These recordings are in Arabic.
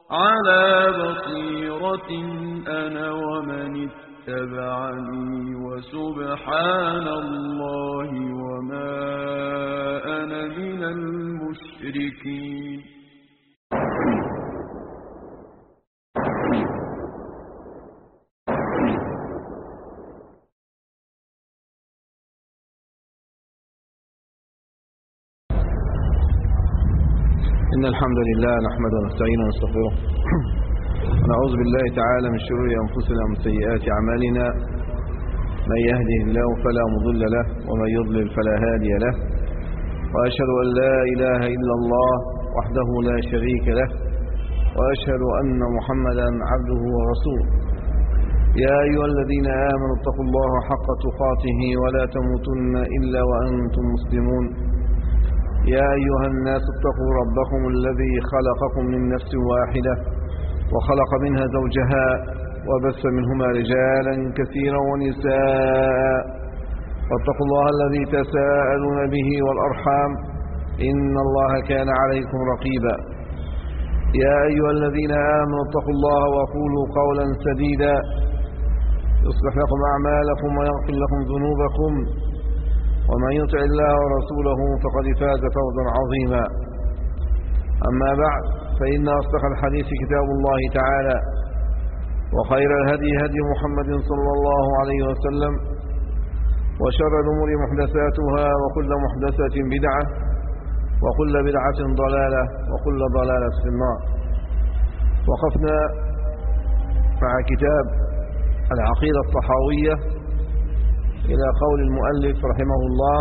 على بصيرة أنا ومن اتبعني وسبحان الله وما أنا من المشركين. إن الحمد لله نحمده ونستعينه ونستغفره ونعوذ بالله تعالى من شرور أنفسنا ومن سيئات أعمالنا. من يهده الله فلا مضل له ومن يضلل فلا هادي له، وأشهد أن لا إله إلا الله وحده لا شريك له، وأشهد أن محمدا عبده ورسوله. يا أيها الذين آمنوا اتقوا الله حق تقاته ولا تموتن إلا وأنتم مسلمون. يا أيها الناس اتقوا ربكم الذي خلقكم من نفس واحدة وخلق منها زوجها وبث منهما رجالا كثيرا ونساء، واتقوا الله الذي تساءلون به والأرحام إن الله كان عليكم رقيبا. يا أيها الذين آمنوا اتقوا الله وقولوا قولا سديدا يصلح لكم أعمالكم ويغفر لكم ذنوبكم، ومن يطع الله ورسوله فقد فاز فوزا عظيما. أما بعد، فإن أصدق الحديث كتاب الله تعالى، وخير الهدي هدي محمد صلى الله عليه وسلم، وشر الأمور محدثاتها وكل محدثة بدعة وكل بدعة ضلالة وكل ضلالة في النار. وقفنا مع كتاب العقيدة الطحاوية إلى قول المؤلف رحمه الله: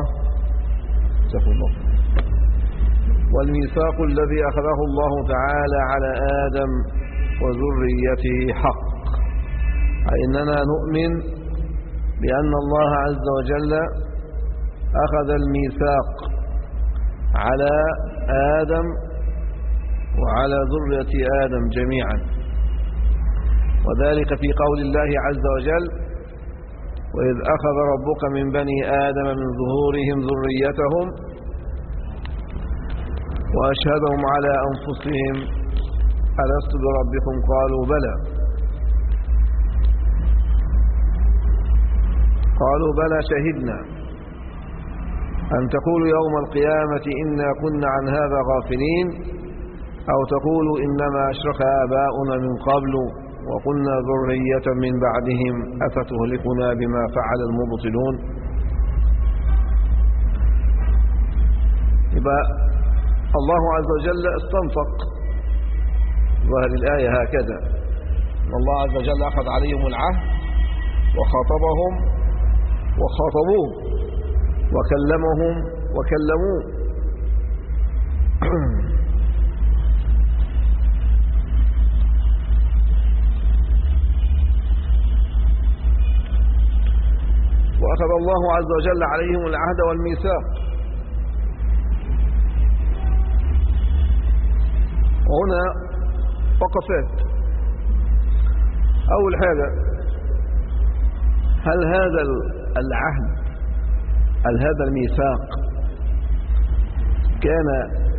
والميثاق الذي أخذه الله تعالى على آدم وذريته حق. أي أننا نؤمن بأن الله عز وجل أخذ الميثاق على آدم وعلى ذرية آدم جميعا، وذلك في قول الله عز وجل: وإذ أخذ ربك من بني آدم من ظهورهم ذريتهم وأشهدهم على أنفسهم ألست بربكم قالوا بلى شهدنا أن تقولوا يوم القيامة إنا كنا عن هذا غافلين، أو تقولوا إنما أشرك آباؤنا من قبل وقلنا ذرية من بعدهم أفتهلكنا بما فعل المبطلون. يبقى الله عز وجل استنطق ظاهر الآية هكذا: الله عز وجل أخذ عليهم العهد وخاطبهم وخاطبوه وكلمهم وكلموه. وأخذ الله عز وجل عليهم العهد والميثاق. وهنا وقفات. أول حاجة: هل هذا العهد، هل هذا الميثاق كان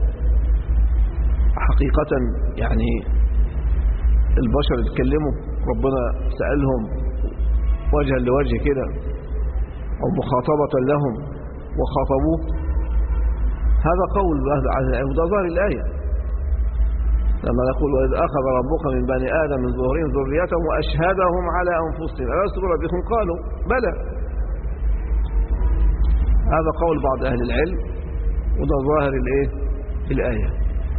حقيقة يعني البشر يتكلموا، ربنا سألهم وجها لوجه كده، أو مخاطبة لهم وخاطبوه؟ هذا قول وده ظاهر الآية لما نقول: وإذ أخذ ربك من بني آدم من ظهورهم ذريتهم وأشهدهم على أنفسهم ألست بربكم قالوا بلى. هذا قول بعض أهل العلم، وده ظاهر الآية.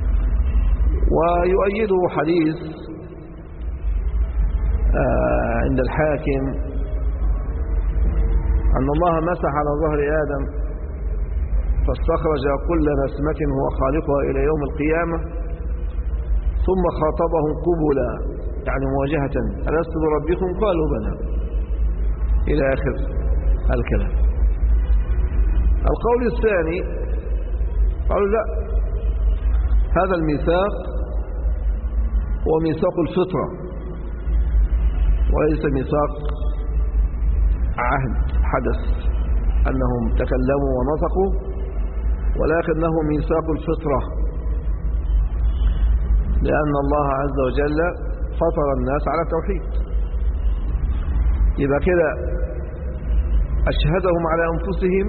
ويؤيده حديث عند الحاكم أن الله مسح على ظهر آدم فاستخرج كل نسمة هو خالقها إلى يوم القيامة، ثم خاطبهم قبلا يعني مواجهة: ألست بربكم قالوا بلى، إلى آخر الكلام. القول الثاني قالوا: لا، هذا الميثاق هو ميثاق الفطرة وليس ميثاق عهد حدث أنهم تكلموا ونطقوا، ولكنه ميثاق الفطرة. لأن الله عز وجل فطر الناس على التوحيد. يبقى كده أشهدهم على أنفسهم،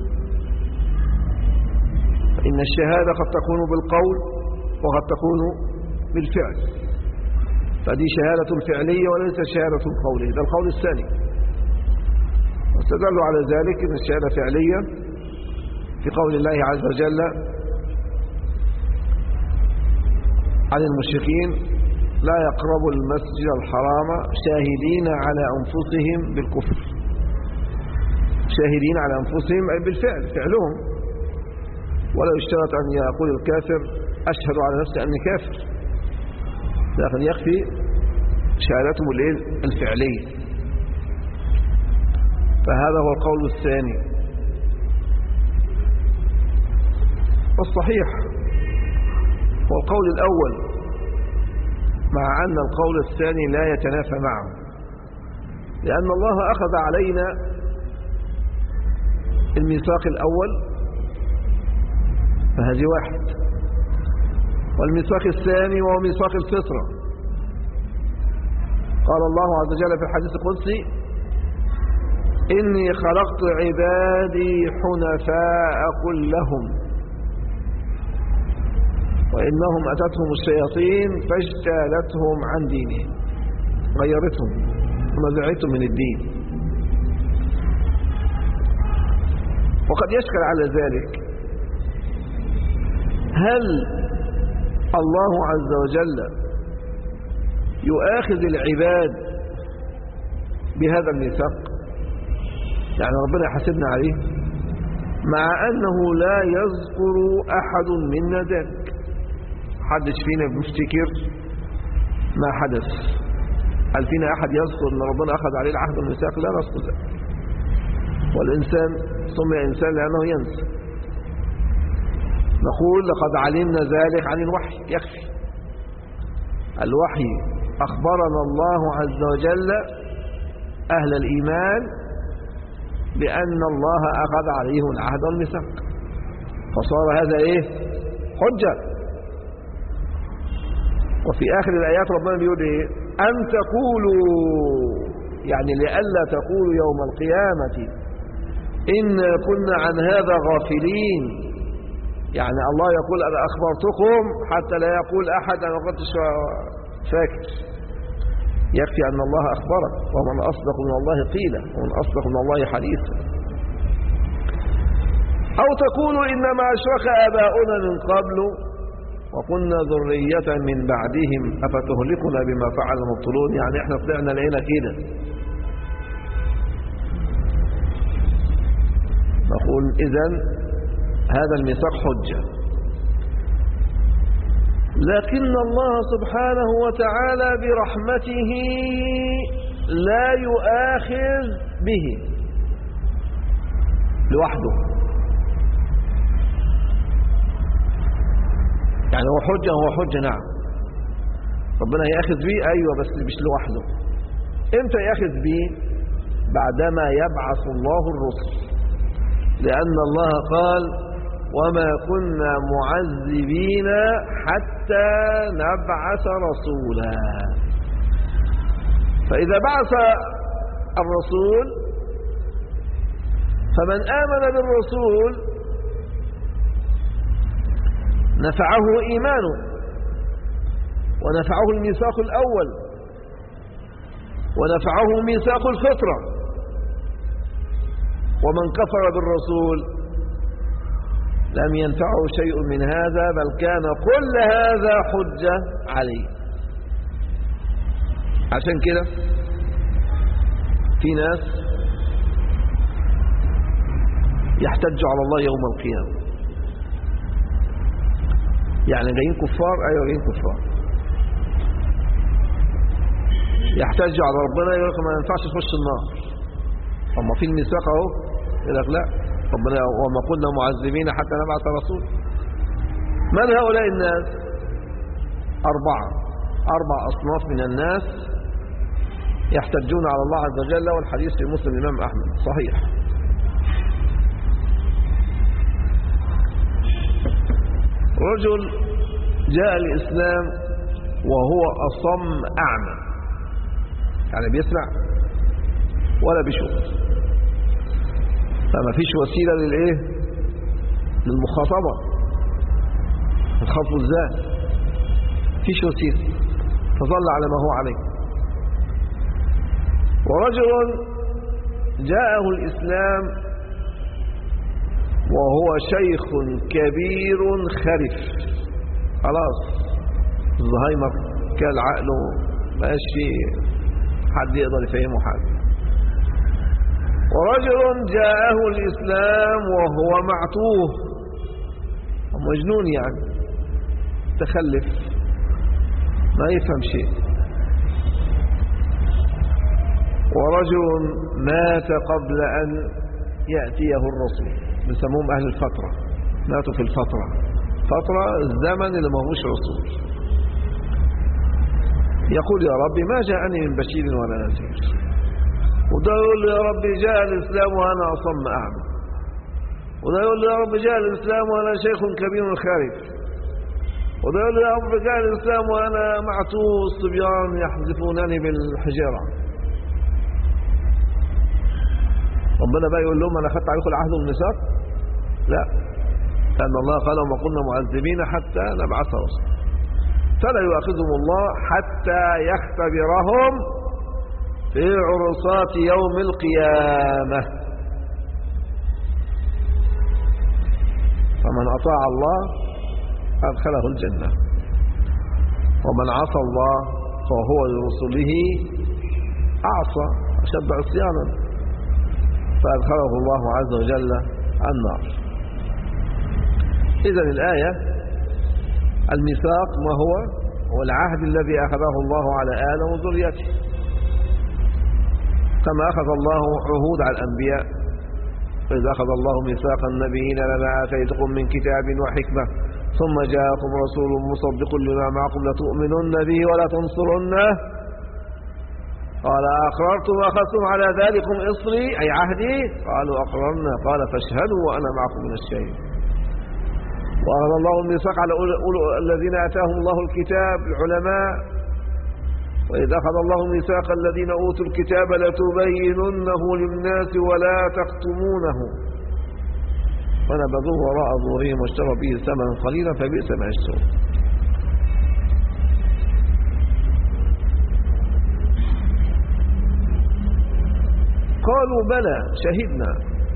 إن الشهادة قد تكون بالقول وقد تكون بالفعل، فدي شهادة فعلية وليس شهادة قولية، ده القول الثاني. واستدلوا على ذلك إن الشهادة فعلية في قول الله عز وجل عن المشركين: لا يقربوا المسجد الحرام شاهدين على أنفسهم بالكفر. شاهدين على أنفسهم أي بالفعل، فعلهم، ولا يشترط أن يقول الكافر أشهد على نفسي أني كافر، لكن يكفي شهادتهم الفعلية. فهذا هو القول الثاني. والصحيح هو القول الأول، مع أن القول الثاني لا يتنافى معه، لأن الله أخذ علينا الميثاق الأول، فهذه واحد، والميثاق الثاني وهو ميثاق الفطرة. قال الله عز وجل في الحديث القدسي: إني خلقت عبادي حنفاء كلهم وإنهم أتتهم الشياطين فاجتالتهم عن دينهم، غيرتهم ونزعتهم من الدين. وقد يشكل على ذلك: هل الله عز وجل يؤاخذ العباد بهذا الميثاق؟ يعني ربنا يحاسبنا عليه، مع أنه لا يذكر أحد منا ذلك. حدش فينا بيفتكر ما حدث. هل فينا أحد يذكر أن ربنا أخذ عليه العهد والميثاق؟ لا نذكر ذلك. والإنسان سمي إنسان لأنه ينسى. نقول: لقد علمنا ذلك عن الوحي، يكفي. الوحي أخبرنا الله عز وجل أهل الإيمان بأن الله أخذ عليهم العهد والميثاق، فصار هذا حجة. وفي آخر الآيات ربنا بيقول أن تقولوا، يعني لئلا تقولوا يوم القيامة إنا كنا عن هذا غافلين. يعني الله يقول: أنا أخبرتكم حتى لا يقول أحد أنا كنت فاكر. يكفي أن الله أخبرك، ومن أصدق من الله قيلا ومن أصدق من الله حديثا. أو تقولوا إنما أشرك آباؤنا من قبل وكنا ذرية من بعدهم أفتهلكنا بما فعل المبطلون. يعني احنا طلعنا لقينا كده. نقول: إذن هذا الميثاق حجة، لكن الله سبحانه وتعالى برحمته لا يؤاخذ به لوحده. يعني هو حجة نعم، ربنا يأخذ به، أيوة، بس مش لوحده. امتى يأخذ به؟ بعدما يبعث الله الرسل، لأن الله قال: وما كنا معذبين حتى نبعث رسولا. فإذا بعث الرسول فمن آمن بالرسول نفعه إيمانه ونفعه الميثاق الأول ونفعه ميثاق الفطرة. ومن كفر بالرسول لم ينفعه شيء من هذا، بل كان كل هذا حجة عليه. عشان كده في ناس يحتج على الله يوم القيامة، يعني جايين كفار، أيوة جايين كفار، يحتج على ربنا يقول لك ما ينفعش تخش النار. أما في الميثاق اهو يقول لك لا، ربنا وما كنا معذبين حتى نبعث رسول. من هؤلاء الناس؟ أربع أصناف من الناس يحتجون على الله عز وجل، والحديث في مسلم الإمام أحمد صحيح. رجل جاء الإسلام وهو أصم أعمى، يعني بيسمع ولا بيشوف، فما فيش وسيلة للإيه؟ للمخاطبة. الخطب ازاي؟ فيش وسيلة، فظل على ما هو عليه. ورجل جاءه الإسلام وهو شيخ كبير خرف، خلاص الزهايمر كان عقله مبقاش فيه حد يقدر يفهمه حاجة. ورجل جاءه الإسلام وهو معتوه، مجنون يعني تخلف ما يفهم شيء. ورجل مات قبل أن يأتيه الرسول، بيسموهم أهل الفترة، ماتوا في الفترة، فترة الزمن اللي ما هوش رسول. يقول يا ربي ما جاءني من بشير ولا نذير، وده يقول له يا ربي جاء الإسلام وأنا أصم أعمى، وده يقول له يا رب جاء الإسلام وأنا شيخ كبير خارف، وده يقول له يا رب جاء الإسلام وأنا معتوه الصبيان يحذفونني بالحجارة. ربنا بقى يقول لهم أنا أخذت عليكم العهد والميثاق؟ لا، لأن الله قال وما كنا معذبين حتى نبعث رسولا، فلا يؤاخذهم الله حتى يختبرهم في عرصات يوم القيامة. فمن أطاع الله أدخله الجنة، ومن عصى الله فهو لرسله أعصى أشد عصيانا فأدخله الله عز وجل النار. إذن الآية الميثاق ما هو العهد الذي أخذه الله على آدم وذريته، كما أخذ الله عهود على الأنبياء، فإذا أخذ الله ميثاق النبيين لما آتيتكم من كتاب وحكمة ثم جاءكم رسول مصدق لما معكم لتؤمنن به ولا تنصرنه قال أقررتم وأخذتم على ذلكم إصري أي عهدي قالوا أقررنا قال فاشهدوا وأنا معكم من الشهيد. وأخذ الله الميثاق على الذين آتاهم الله الكتاب العلماء، وإذ أخذ الله ميثاق الذين أوتوا الكتاب لتبيننه للناس ولا تكتمونه فنبذوه وراء ظهورهم واشتروا به ثمنا قليلا فبئس ما يشترون. قالوا بلى شهدنا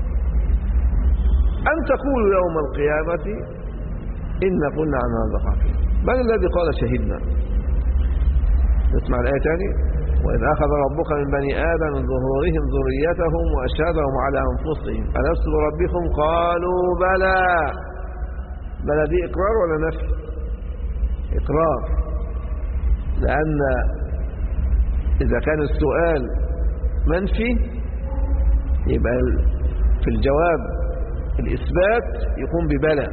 أن تقولوا يوم القيامة إن كنا عن هذا غافلين. من الذي قال شهدنا؟ نسمع الآية تاني. وإذ أخذ ربك من بني آدم من ظهورهم ذريتهم وأشهدهم على أنفسهم ألست بربكم قالوا بلى. بلى دي إقرار ولا نفي؟ إقرار، لأن إذا كان السؤال منفي يبقى في الجواب الإثبات يكون ببلى.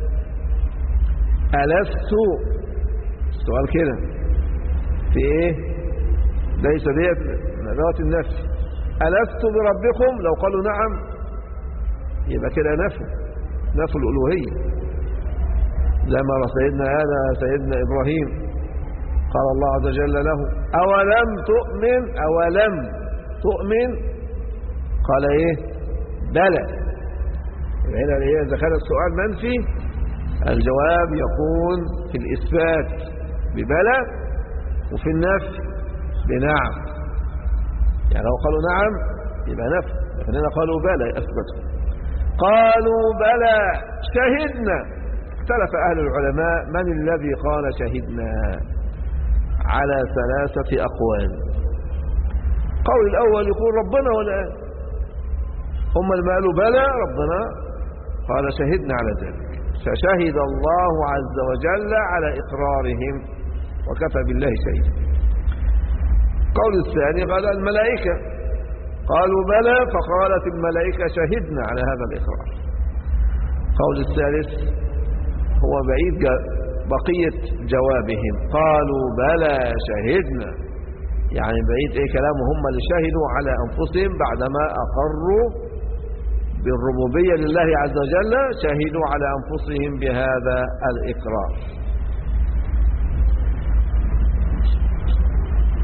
ألست السؤال كده في إيه؟ ليس ديت ذات النفي. ألست بربكم لو قالوا نعم يبقى كده نفي الألوهية، زي ما سيدنا إبراهيم قال الله عز وجل له أولم تؤمن قال إيه؟ بلى. هنا إذا كان السؤال منفي الجواب يكون في الإثبات ببلى وفي النفي بنعم. يعني لو قالوا نعم يبقى نفي، لكن هنا قالوا بلى أثبتوا. قالوا بلى شهدنا. اختلف أهل العلماء من الذي قال شهدنا على 3 أقوال. قول الأول يقول ربنا ولا هم اللي قالوا بلى ربنا قال شهدنا على ذلك، فشهد الله عز وجل على إقرارهم وكفى بالله شهيدا. قول الثاني قال الملائكة قالوا بلى فقالت الملائكة شهدنا على هذا الإقرار. قول الثالث هو بعيد بقية جوابهم قالوا بلى شهدنا، يعني بعيد كلامهم هم اللي شهدوا على أنفسهم بعدما أقروا بالربوبية لله عز وجل شهدوا على أنفسهم بهذا الإقرار.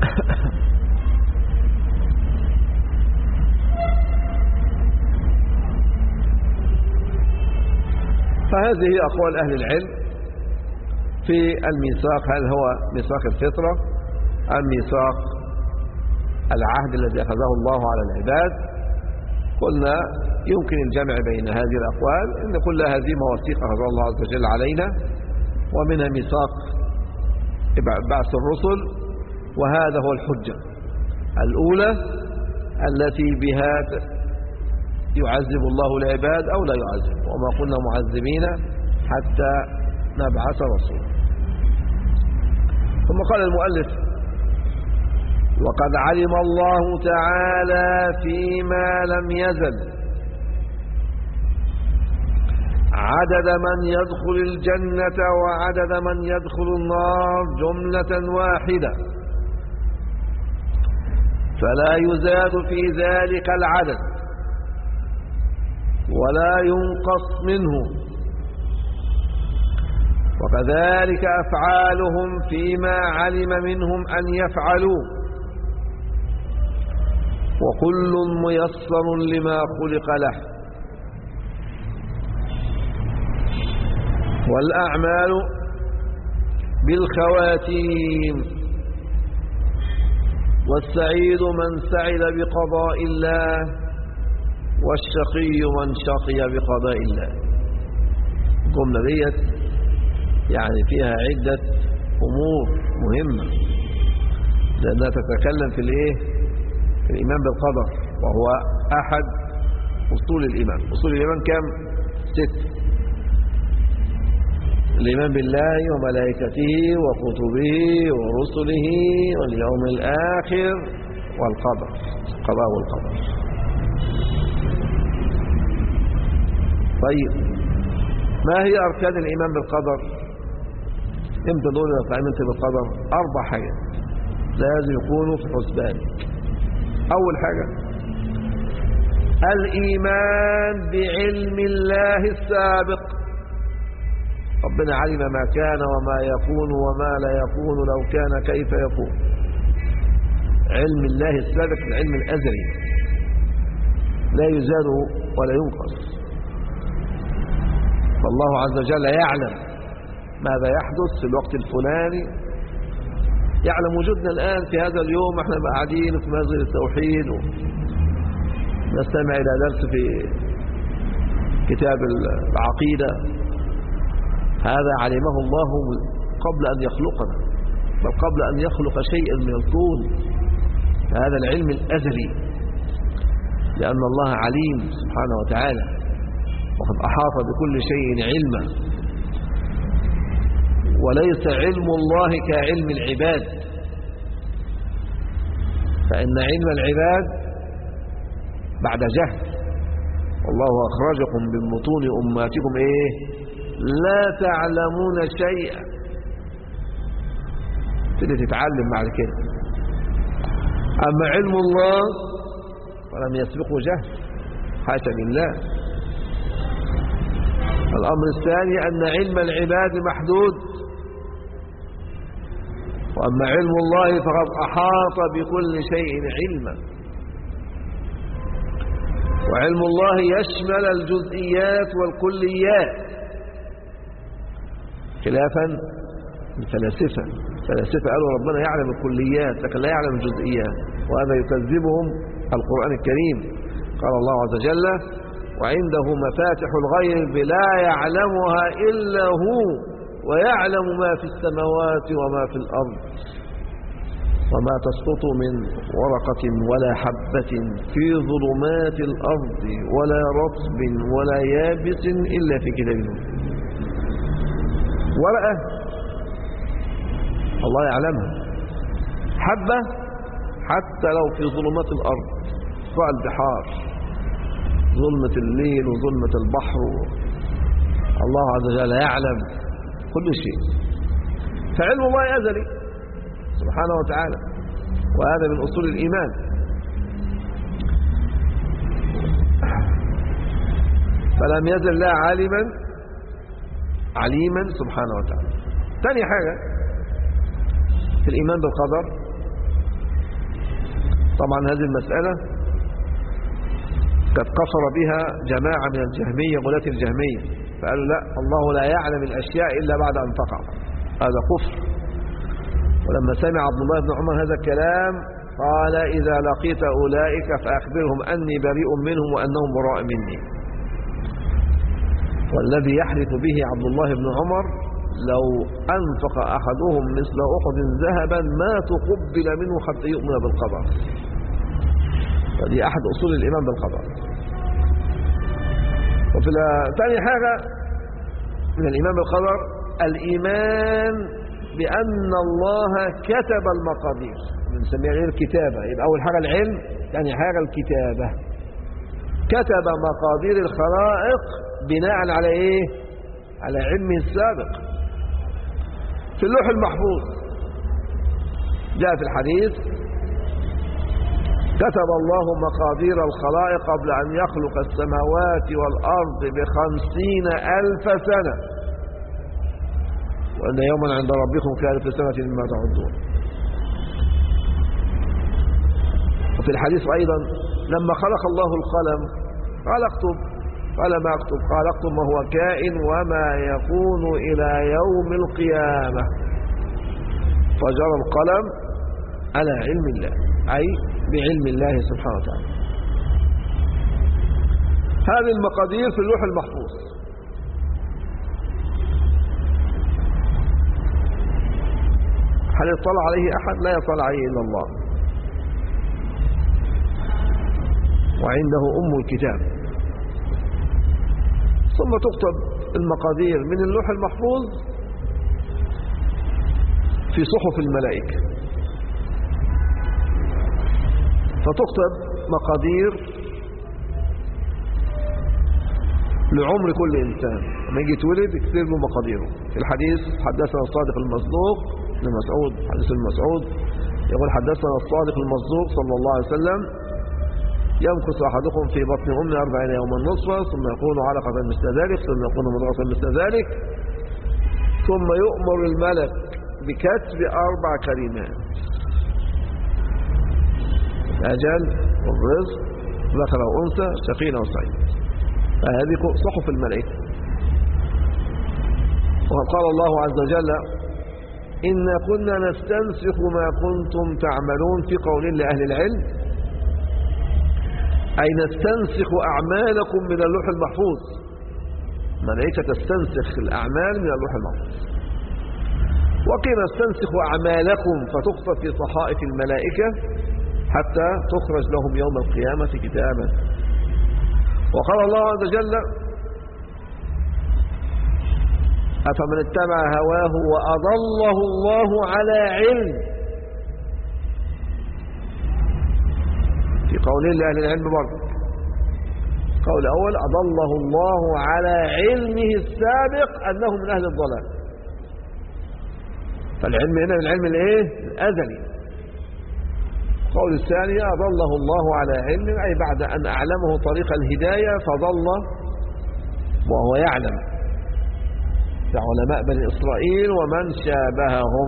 فهذه أقوال أهل العلم في الميثاق. هل هو ميثاق الفطرة أم ميثاق العهد الذي أخذه الله على العباد؟ قلنا يمكن الجمع بين هذه الأقوال، إن كل هذه مواثيق أخذها الله عز وجل علينا، ومنها ميثاق بعث الرسل، وهذا هو الحجة الأولى التي بها يعذب الله العباد أو لا يعذب، وما كنا معذبين حتى نبعث رسولا. ثم قال المؤلف: وقد علم الله تعالى فيما لم يزل عدد من يدخل الجنة وعدد من يدخل النار جملة واحدة، فلا يزاد في ذلك العدد ولا ينقص منه. وكذلك أفعالهم فيما علم منهم أن يفعلوا، وكل ميسر لما خلق له. والأعمال بالخواتيم، والسعيد من سعد بقضاء الله، والشقي من شقي بقضاء الله. الجملة ديت يعني فيها عدة أمور مهمة، لأنها تتكلم في الإيمان بالقدر، وهو أحد أصول الإيمان. أصول الإيمان كم؟ 6: الإيمان بالله وملائكته وكتبه ورسله واليوم الآخر والقدر، القضاء والقدر. طيب، ما هي أركان الإيمان بالقدر؟ امتى دول آمنت بالقدر؟ 4 حاجات لازم يكونوا في حسبانك. أول حاجة الإيمان بعلم الله السابق. ربنا علم ما كان وما يكون وما لا يكون، لو كان كيف يكون. علم الله السابق، العلم الأزلي لا يزاد ولا ينقص. فالله عز وجل يعلم ماذا يحدث في الوقت الفلاني، يعلم وجودنا الآن في هذا اليوم، احنا قاعدين في مسجد التوحيد ونستمع إلى درس في كتاب العقيدة. هذا علمه الله قبل أن يخلقنا، بل قبل أن يخلق شيئا من الكون. هذا العلم الأزلي، لأن الله عليم سبحانه وتعالى، وقد أحاط بكل شيء علما. وليس علم الله كعلم العباد، فإن علم العباد بعد جهل. والله أخرجكم من بطون أمهاتكم لا تعلمون شيئا. تبتدي تتعلم بعد كده. أما علم الله فلم يسبقه جهل، حاشا لله. الأمر الثاني أن علم العباد محدود، وأما علم الله فقد أحاط بكل شيء علما. وعلم الله يشمل الجزئيات والكليات، خلافا الفلاسفة. الفلاسفة قالوا ربنا يعلم الكليات لكن لا يعلم الجزئيات، وهذا يكذبهم القرآن الكريم. قال الله عز وجل: وعنده مفاتح الغيب لا يعلمها إلا هو ويعلم ما في السماوات وما في الأرض وما تسقط من ورقة ولا حبة في ظلمات الأرض ولا رطب ولا يابس إلا في كتاب مبين. ورقة الله يعلمها، حبة حتى لو في ظلمات الأرض، في البحار، ظلمة الليل وظلمة البحر، الله عز وجل يعلم كل شيء. فعلم الله أزلي سبحانه وتعالى، وهذا من أصول الإيمان. فلم يزل لا عليما سبحانه وتعالى. ثاني حاجة في الإيمان بالقدر طبعا هذه المسألة قد كفر بها جماعة من الجهمية غلاة الجهمية، فقالوا لا، الله لا يعلم الأشياء إلا بعد أن تقع، هذا كفر. ولما سمع عبد الله بن عمر هذا الكلام قال إذا لقيت أولئك فأخبرهم أني بريء منهم وأنهم براء مني. والذي يحلف به عبد الله بن عمر لو أنفق أحدهم مثل أحد ذهبا ما تقبل منه حتى يؤمن بالقدر. ودي أحد أصول الإيمان بالقدر. وفي ثاني حاجة من الإيمان بالقدر الإيمان بأن الله كتب المقادير، بنسميها غير كتابة. يبقى أول حاجة العلم، ثاني حاجة الكتابة. كتب مقادير الخلائق بناء على إيه؟ على علمه السابق في اللوح المحفوظ. جاء في الحديث كتب الله مقادير الخلائق قبل أن يخلق السماوات والأرض ب50,000 سنة، وأن يوما عند ربكم كألف سنة مما تعدون. وفي الحديث أيضا لما خلق الله القلم قال اكتب، قال ما اكتب؟ قال اكتب ما هو كائن وما يكون إلى يوم القيامة. فجرى القلم على علم الله، أي بعلم الله سبحانه وتعالى. هذه المقادير في اللوح المحفوظ. هل يطلع عليه أحد؟ لا يطلع عليه إلا الله، وعنده أم الكتاب. ثم تكتب المقادير من اللوح المحفوظ في صحف الملائكة، فتكتب مقادير لعمر كل إنسان. لما يجي يتولد يكتب له مقاديره. في الحديث حدثنا الصادق المصدوق ابن مسعود، حديث المسعود يقول حدثنا الصادق المصدوق صلى الله عليه وسلم يمكث أحدكم في بطن أمه 40 يوما نصفا ثم يكون علقة مثل ذلك ثم يكون مضغة مثل ذلك ثم يؤمر الملك بكتب 4 كلمات: الأجل والرزق ذكر وأنثى شقي أو سعيد. فهذه صحف الملائكة. وقد قال الله عز وجل إنا كنا نستنسخ ما كنتم تعملون في قول لأهل العلم، أي نستنسخ أعمالكم من اللوح المحفوظ. ملائكة تستنسخ الأعمال من اللوح المحفوظ. وقيل نستنسخ أعمالكم فتكتب في صحائف الملائكة حتى تخرج لهم يوم القيامة كتابا. وقال الله عز وجل أفمن اتبع هواه وأضله الله على علم. في قولين لأهل العلم برضه. قول الأول أضله الله على علمه السابق أنه من أهل الضلال. فالعلم هنا العلم الايه؟ الأزلي. قول الثاني أضله الله على علم، أي بعد أن أعلمه طريق الهداية فضل وهو يعلم، كعلماء بني إسرائيل ومن شابههم.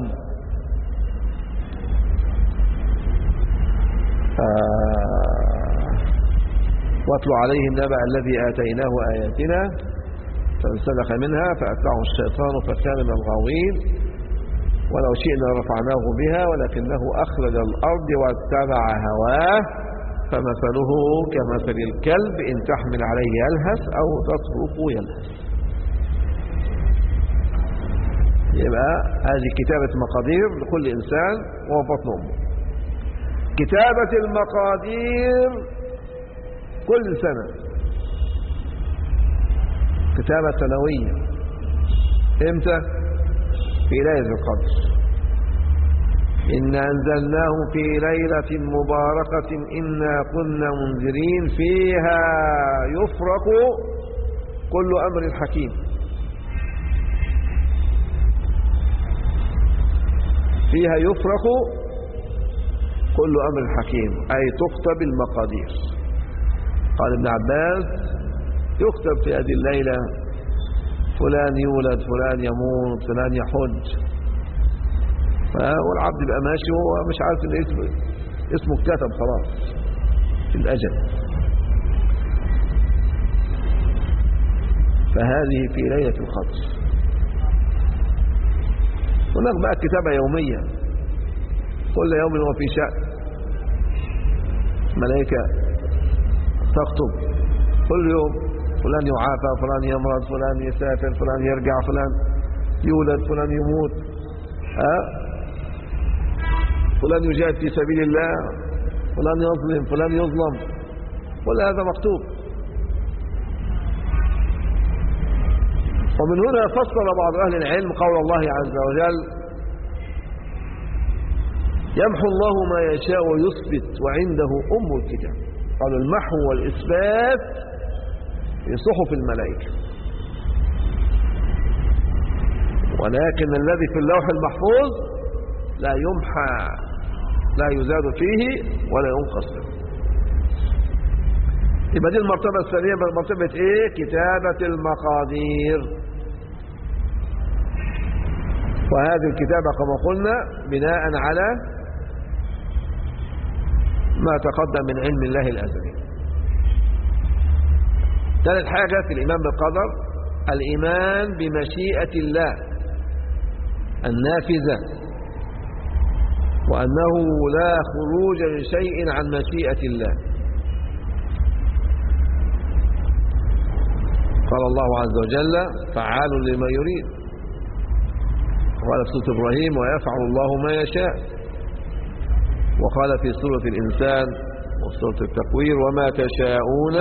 واتل عليهم نبأ الذي آتيناه آياتنا فانسلخ منها فأتبعه الشيطان فكان من الغاوين ولو شئنا رفعناه بها ولكنه أخرج الأرض واتبع هواه فمثله كمثل الكلب إن تحمل عليه يلهث أو تتركه يلهث. يبقى هذه كتابة مقادير لكل إنسان وهو بطن أمه. كتابة المقادير كل سنة، كتابة سنوية. إمتى؟ في ليلة القدر. إنا أنزلناه في ليلة مباركة إنا كنا منذرين فيها يفرق كل أمر حكيم. فيها يفرق كل أمر حكيم، أي تكتب المقادير. قال ابن عباس يكتب في هذه الليلة فلان يولد، فلان يموت، فلان يحج. والعبد يبقى ماشي وهو مش عارف ان اسمه ايه. اسمه اتكتب خلاص في الأجل. فهذه في ليلة القدر. هناك بقى كتابة يومية كل يوم وفي شأن، ملائكة تكتب كل يوم، فلان يعافى، فلان يمرض، فلان يسافر، فلان يرجع، فلان يولد، فلان يموت، فلان يجاهد في سبيل الله، فلان يظلم، فلان يظلم، كل هذا مكتوب. ومن هنا فسر بعض أهل العلم قول الله عز وجل: يمحو الله ما يشاء ويثبت وعنده أم الكتاب. قالوا المحو والإثبات في صحف الملائكة، ولكن الذي في اللوح المحفوظ لا يمحى، لا يزاد فيه ولا ينقص منه. يبقى دي المرتبة الثانية. مرتبة ايه؟ كتابة المقادير. وهذه الكتابة كما قلنا بناء على ما تقدم من علم الله الأزلي. ثالث حاجة في الإيمان بالقدر الإيمان بمشيئة الله النافذة، وأنه لا خروج لشيء عن مشيئة الله. قال الله عز وجل: فعال لما يريد. وقال في سورة إبراهيم: ويفعل الله ما يشاء. وقال في سورة الإنسان وسورة التكوير: وما تشاءون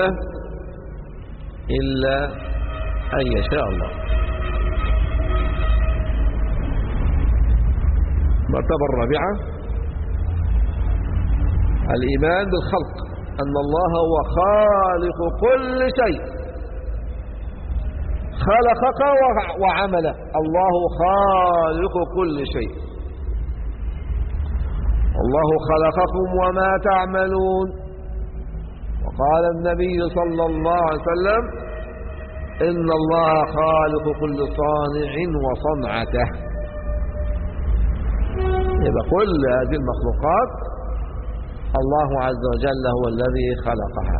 إلا أن يشاء الله. المرتبة الرابعة الإيمان بالخلق، أن الله هو خالق كل شيء، خلقك وعمل. الله خالق كل شيء. الله خلقكم وما تعملون. وقال النبي صلى الله عليه وسلم: إن الله خالق كل صانع وصنعته. يبقى كل هذه المخلوقات الله عز وجل هو الذي خلقها.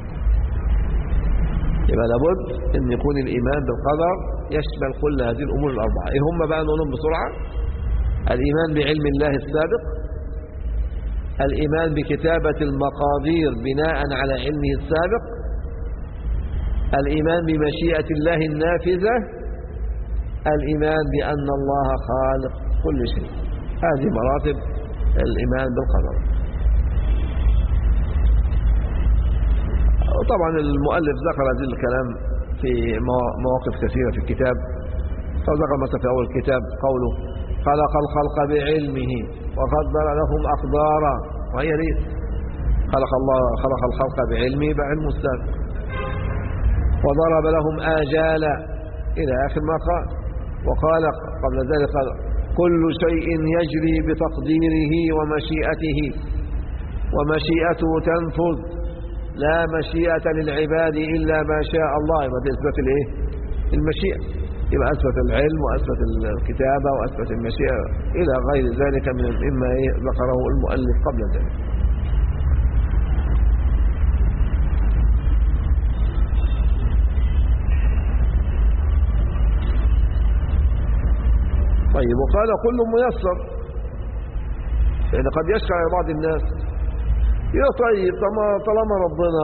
يبقى لابد أن يكون الإيمان بالقدر يشمل كل هذه الأمور الأربعة. إيه هم بقى؟ نقولهم بسرعة. الإيمان بعلم الله السابق، الإيمان بكتابة المقادير بناء على علمه السابق، الإيمان بمشيئة الله النافذة، الإيمان بأن الله خالق كل شيء. هذه مراتب الإيمان بالقدر. وطبعا المؤلف ذكر هذا الكلام في مواقف كثيرة في الكتاب. فذكر مثلا في أول الكتاب قوله: خلق الخلق بعلمه وقدر لهم أقدارا. وهي ليه خلق الخلق بعلمه بعلم السابق، وضرب لهم آجالا إلى آخر ما قال. وقال قبل ذلك: قال: كل شيء يجري بتقديره ومشيئته، ومشيئته تنفذ، لا مشيئة للعباد إلا ما شاء الله. يبقى إثبات الإيه؟ المشيئة. يبقى أثبت العلم وأثبت الكتابة وأثبت المشيئة إلى غير ذلك مما ذكره المؤلف قبل ذلك. طيب، وقال: كل ميسر. يعني قد يشكى على بعض الناس: يا طيب، طالما ربنا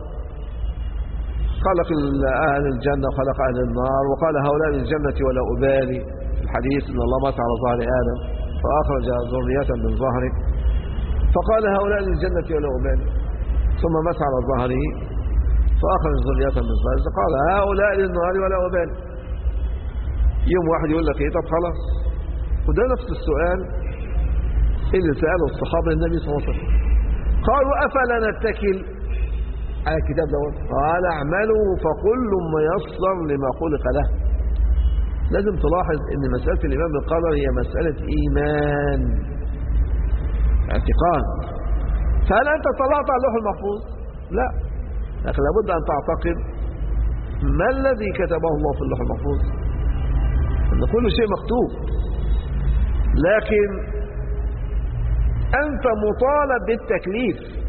خلق أهل الجنة وخلق أهل النار، وقال: هؤلاء للجنة ولا أبالي، في الحديث إن الله مسح على ظهر آدم فأخرج ذرية من ظهره، فقال: هؤلاء للجنة ولا أبالي، ثم مسح على ظهره فأخرج ذرية من ظهره، قال: هؤلاء للنار ولا أبالي. يوم واحد يقول لك: إيه، طب خلاص. وده نفس السؤال اللي سأله الصحابة للنبي صلى الله عليه وسلم. قالوا: أفلا نتكل على الكتاب دوت؟ قال: اعملوا فكل ميسر لما خلق له. لازم تلاحظ ان مسألة الإيمان بالقدر هي مسألة إيمان، اعتقاد. فهل أنت طلعت على اللوح المحفوظ؟ لا، لكن لابد أن تعتقد ما الذي كتبه الله في اللوح المحفوظ، أن كل شيء مكتوب. لكن أنت مطالب بالتكليف.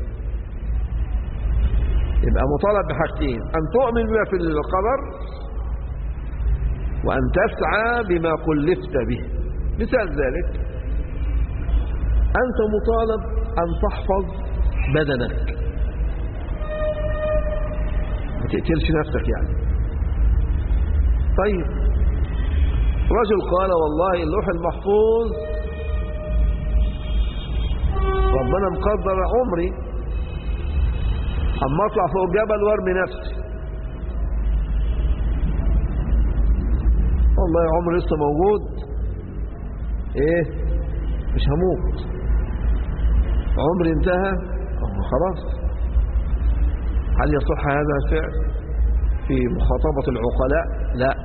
يبقى مطالب بحاجتين: أن تؤمن بما في القدر، وأن تسعى بما كلفت به. مثال ذلك: أنت مطالب أن تحفظ بدنك، ما تقتلش نفسك يعني. طيب، رجل قال: والله اللوح المحفوظ ربنا مقدر عمري، اما اطلع فوق الجبل وارمي نفسي، والله عمري لسه موجود، ايه مش هموت، عمري انتهى، خلاص. هل يصح هذا الفعل في مخاطبة العقلاء؟ لا،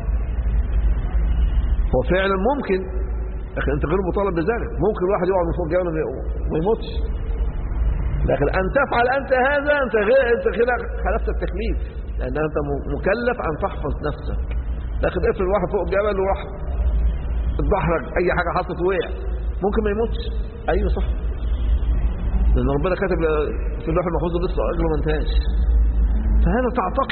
هو فعلا ممكن، لكن انت غير مطالب بذلك. ممكن الواحد يقعد من فوق الجبل وما يموتش، لكن ان تفعل انت هذا انت كده خالفت التكليف، لان انت مكلف ان تحفظ نفسك. لكن افرض واحد فوق الجبل وراح اتدحرج، اي حاجه حصلت وقع، ممكن ما يموتش. ايوه صح، لان ربنا كاتب في اللوح المحفوظ لسه اجره ما انتهاش. فهذا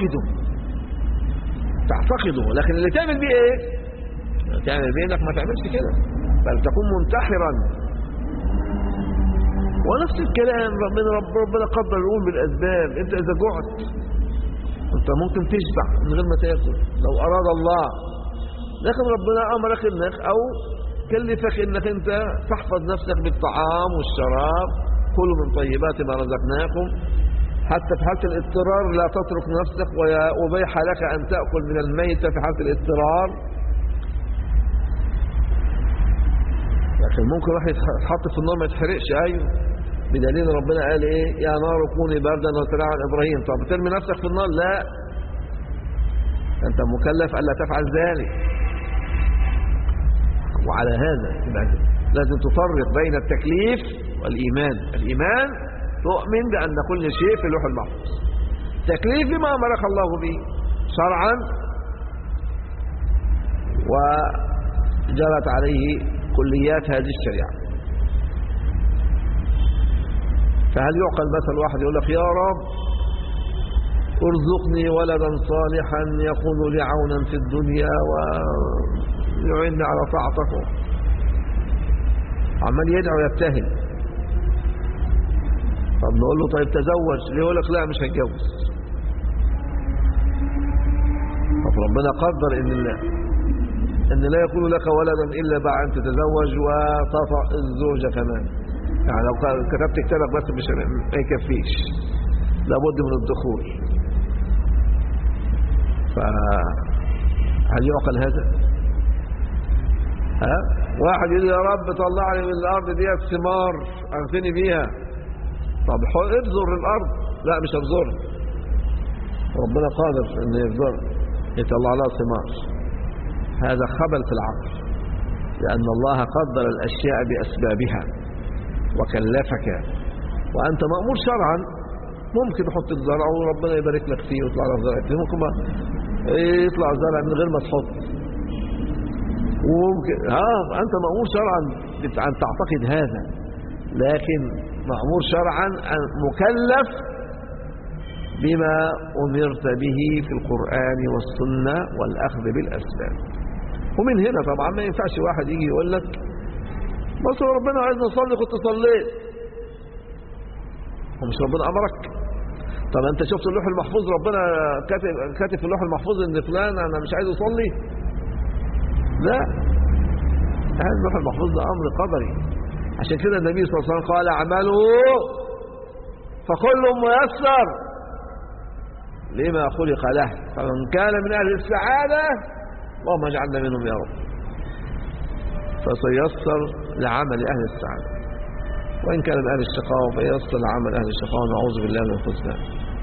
تعتقده، لكن اللي تعمل بيه ايه؟ تعمل بيه انك ما تعملش كده، بل تكون منتحرا. ونفس الكلام ربنا قدر الامور بالاسباب. انت اذا جعت انت ممكن تشبع من غير ما تاكل لو اراد الله، لكن ربنا امرك انك او كلفك انك انت تحفظ نفسك بالطعام والشراب. كلوا من طيبات ما رزقناكم، حتى في حالة الاضطرار لا تترك نفسك، وأبيح لك أن تأكل من الميتة في حالة الاضطرار. لكن ممكن واحد يتحط في النار ما يتحرقش. أيوه، بدليل ربنا قال إيه؟ يا نار كوني بردا وسلاما على إبراهيم. طب ترمي نفسك في النار؟ لا، أنت مكلف ألا تفعل ذلك. وعلى هذا لازم تفرق بين التكليف والإيمان. الإيمان تؤمن بأن كل شيء في اللوح المحفوظ. تكليف بما أمرك الله به شرعا وجرت عليه كليات هذه الشريعة. فهل يعقل مثل واحد يقول لك: يا رب ارزقني ولدا صالحا يكون لي عونا في الدنيا ويعني على طاعتك، عمال يدعو يبتهل. طب نقول له: طيب تزوج ليه؟ يقول لك: لا مش هتجوز. طب ربنا قدر ان لا يكون لك ولدا الا بعد ان تتزوج وتطأ الزوجه كمان. يعني لو كتبت كتابك بس مش ما يكفيش، لابد من الدخول. فهل يعقل هذا؟ واحد يقول: يا رب طلعني من الارض ديت ثمار اغتني بيها. طب ابذر الارض. لا مش ابذر، ربنا قادر ان يطلع لها ثمار. هذا خبل في العقل، لان الله قدر الاشياء باسبابها وكلفك، وانت مامور شرعا. ممكن تحط الزرع وربنا يبارك لك فيه ويطلع لك زرع فيه، ممكن يطلع زرع من غير ما تحط، وممكن انت مامور شرعا ان تعتقد هذا، لكن مأمور شرعا مكلف بما أمرت به في القرآن والسنة والأخذ بالأسباب. ومن هنا طبعا ما ينفعش واحد يجي يقول لك: بس ربنا عايزنا نصلي كنت صليت. ومش ربنا أمرك؟ طب أنت شفت اللوح المحفوظ ربنا كاتب في اللوح المحفوظ إن فلان أنا مش عايز أصلي؟ لا، هذا اللوح المحفوظ ده أمر قدري. عشان كده النبي صلى الله عليه وسلم قال: اعملوا فكل ميسر لما خلق له، فمن كان من أهل السعادة اللهم اجعلنا منهم يا رب، فسيسر لعمل أهل السعادة، وإن كان من أهل الشقاوة فيسر لعمل أهل الشقاوة، نعوذ بالله من الخذلان.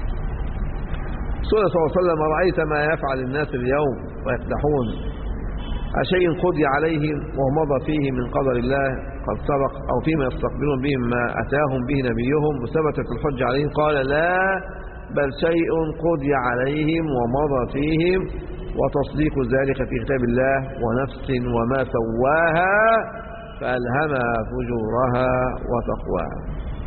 صلى الله عليه وسلم: رأيت ما يفعل الناس اليوم ويقدحون أشيء قضي عليهم ومضى فيه من قدر الله قد سبق، أو فيما يستقبلون به ما أتاهم به نبيهم وثبتت الحج عليهم؟ قال: لا، بل شيء قضي عليهم ومضى فيهم، وتصديق ذلك في كتاب الله ونفس وما سواها فألهمها فجورها وتقواها.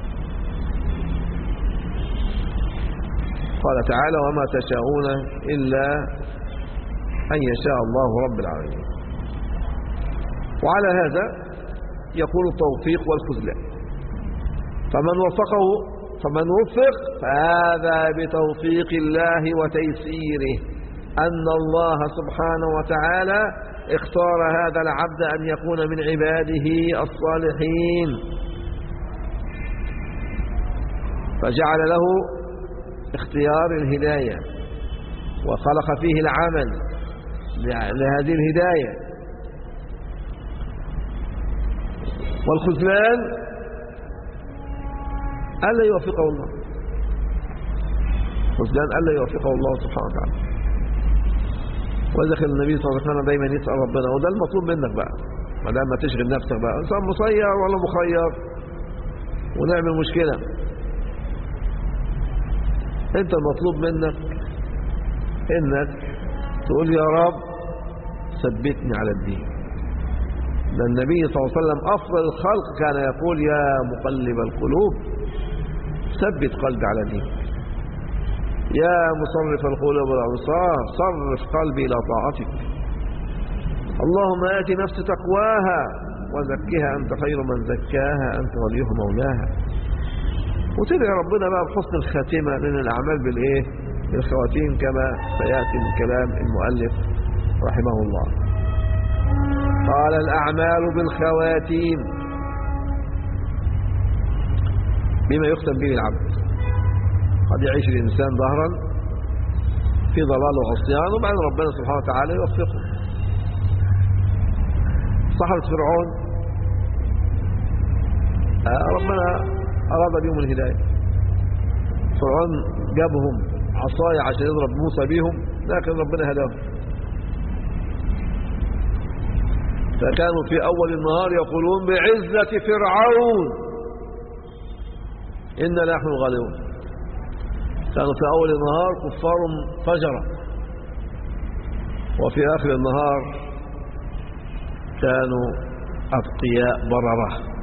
قال تعالى: وما تشاءون إلا أن يشاء الله رب العالمين. وعلى هذا يكون التوفيق والخذلان، فمن وفق فهذا بتوفيق الله وتيسيره، أن الله سبحانه وتعالى اختار هذا العبد أن يكون من عباده الصالحين، فجعل له اختيار الهداية وخلق فيه العمل لهذه الهداية. والخذلان ألا يوفقه الله، خذلان ألا يوفقه الله سبحانه وتعالى. وذكر النبي صلى الله عليه وسلم دايما يسأل ربنا، وده المطلوب منك بقى، ما دام ما تشغل نفسك بقى إنسان مسير ولا مخير ونعمل مشكلة. انت المطلوب منك انك تقول يا رب ثبتني على الدين. ده النبي صلى الله عليه وسلم افضل الخلق كان يقول: يا مقلب القلوب ثبت قلبي على دينك، يا مصرف القلوب والابصار صرف قلبي الى طاعتك، اللهم آت نفس تقواها وزكها انت خير من زكاها انت وليها مولاها. وتدعي ربنا بقى بحسن الخاتمة، لأن الأعمال بالخواتيم كما سيأتي من كلام المؤلف رحمه الله. قال: الأعمال بالخواتيم بما يختم به العبد. قد يعيش الإنسان ظهرا في ضلال وعصيان، وبعد ربنا سبحانه وتعالى يوفقه. سحرة فرعون ربنا أراد بهم الهداية. فرعون جابهم عصاية عشان يضرب موسى بيهم، لكن ربنا هداهم. فكانوا في أول النهار يقولون: بعزة فرعون إنا نحن الغالبون. كانوا في أول النهار كفار فجرة، وفي آخر النهار كانوا أتقياء بررة.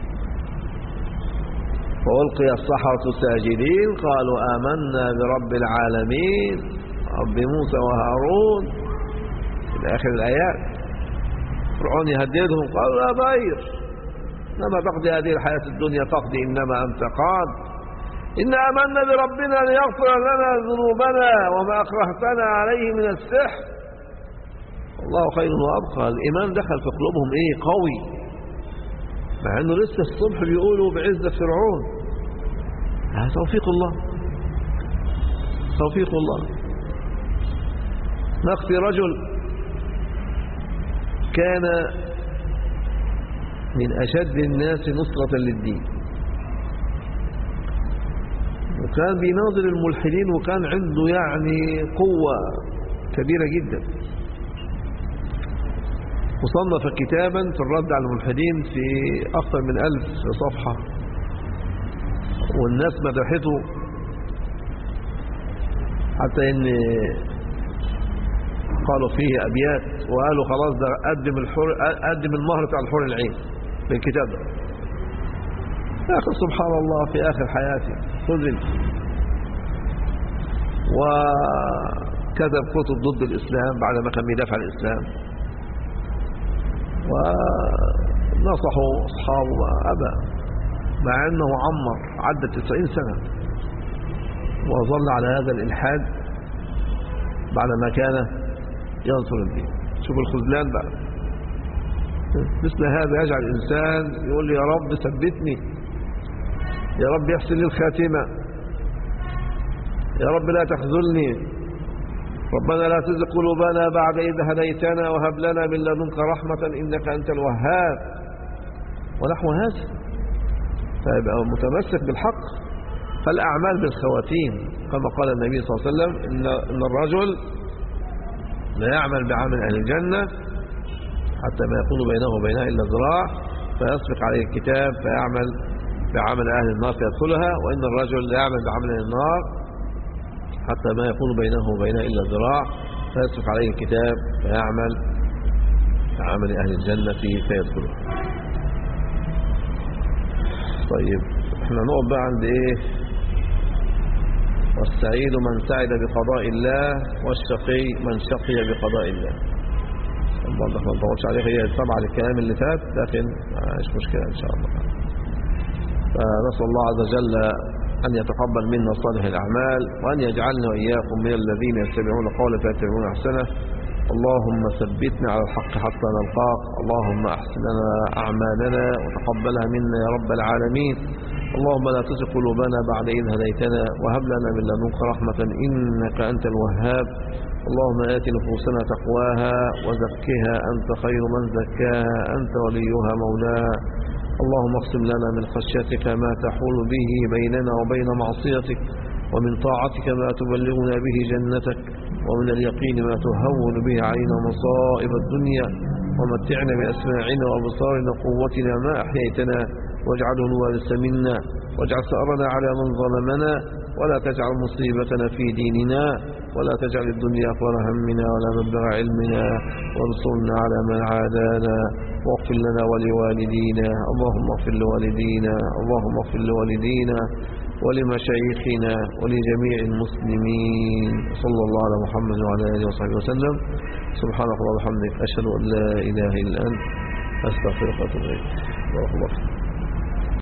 فألقي السحرة ساجدين قالوا آمنا برب العالمين رب موسى وهارون إلى آخر الآيات. فرعون يهددهم، قالوا: لا ضير، إنما تقضي هذه الحياة الدنيا فاقضي إنما أنت قاض، إنا آمنا بربنا ليغفر لنا ذنوبنا وما أكرهتنا عليه من السحر والله خير وأبقى. الإيمان دخل في قلوبهم قوي، مع أنه لسه الصبح بيقولوا بعزة فرعون. هذا توفيق الله، توفيق الله. نقصي رجل كان من أشد الناس نصرة للدين، وكان بيناظر الملحدين، وكان عنده قوة كبيرة جدا. وصنف كتابا في الرد على الملحدين في أكثر من 1000 صفحة، والناس مدحته، حتى إن قالوا فيه أبيات وقالوا خلاص ده قدم المهر بتاع الحور العين بالكتاب ده. لكن سبحان الله في آخر حياته خذل، وكتب كتب ضد الإسلام بعد ما كان بيدافع عن الإسلام، ونصحوا أصحابه وأبى، مع أنه عدى 90 سنة وظل على هذا الإلحاد بعدما كان ينصر الدين. شوف الخذلان بقى. مثل هذا يجعل الإنسان يقول لي: يا رب ثبتني، يا رب يحسن لي الخاتمة، يا رب لا تخذلني، ربنا لا تزغ قلوبنا بعد إذ هديتنا وهب لنا من لدنك رحمة إنك أنت الوهاب، ونحو هذا. فيبقى متمسك بالحق. فالأعمال بالخواتيم، كما قال النبي صلى الله عليه وسلم: إن الرجل لا يعمل بعمل أهل الجنة حتى ما يكون بينه وبينها إلا ذراع، فيسبق عليه الكتاب فيعمل بعمل أهل النار فيدخلها، وإن الرجل لا يعمل بعمل أهل النار حتى ما يكون بينه وبينها إلا ذراع، فيسبق عليه الكتاب فيعمل بعمل أهل الجنة فيدخلها. طيب احنا نقف بقى عند ايه؟ والسعيد من سعد بقضاء الله والشقي من شقي بقضاء الله. برضه ما نضغطش عليه، هي تبع الكلام اللي فات لكن مش مشكلة ان شاء الله. فنسأل الله عز وجل أن يتقبل منا صالح الأعمال، وأن يجعلنا وإياكم من الذين يتبعون قوله فيتبعون أحسنه. اللهم ثبتنا على الحق حتى نلقاك. اللهم أحسن لنا أعمالنا وتقبلها منا يا رب العالمين. اللهم لا تزغ قلوبنا بعد إذ هديتنا، وهب لنا من لدنك رحمة إنك أنت الوهاب. اللهم آت نفوسنا تقواها وزكها أنت خير من زكاها، أنت وليها مولاها. اللهم اقسم لنا من خشيتك ما تحول به بيننا وبين معصيتك، ومن طاعتك ما تبلغنا به جنتك، ومن اليقين ما تهون به علينا مصائب الدنيا. ومتعنا بأسماعنا وأبصارنا وقوتنا ما أحييتنا، واجعله الوارث منا، واجعل ثأرنا على من ظلمنا، ولا تجعل مصيبتنا في ديننا، ولا تجعل الدنيا أكبر همنا ولا مبلغ علمنا، وانصرنا على من عادانا، واغفر لنا ولوالدينا. اللهم اغفر لوالدينا، اللهم اغفر لوالدينا ولمشايخنا ولجميع المسلمين. صلى الله على محمد وعلى آله وصحبه وسلم. سبحانك اللهم وبحمدك، أشهد أن لا إله إلا أنت، أستغفرك وأتوب إليك. بارك الله فيك.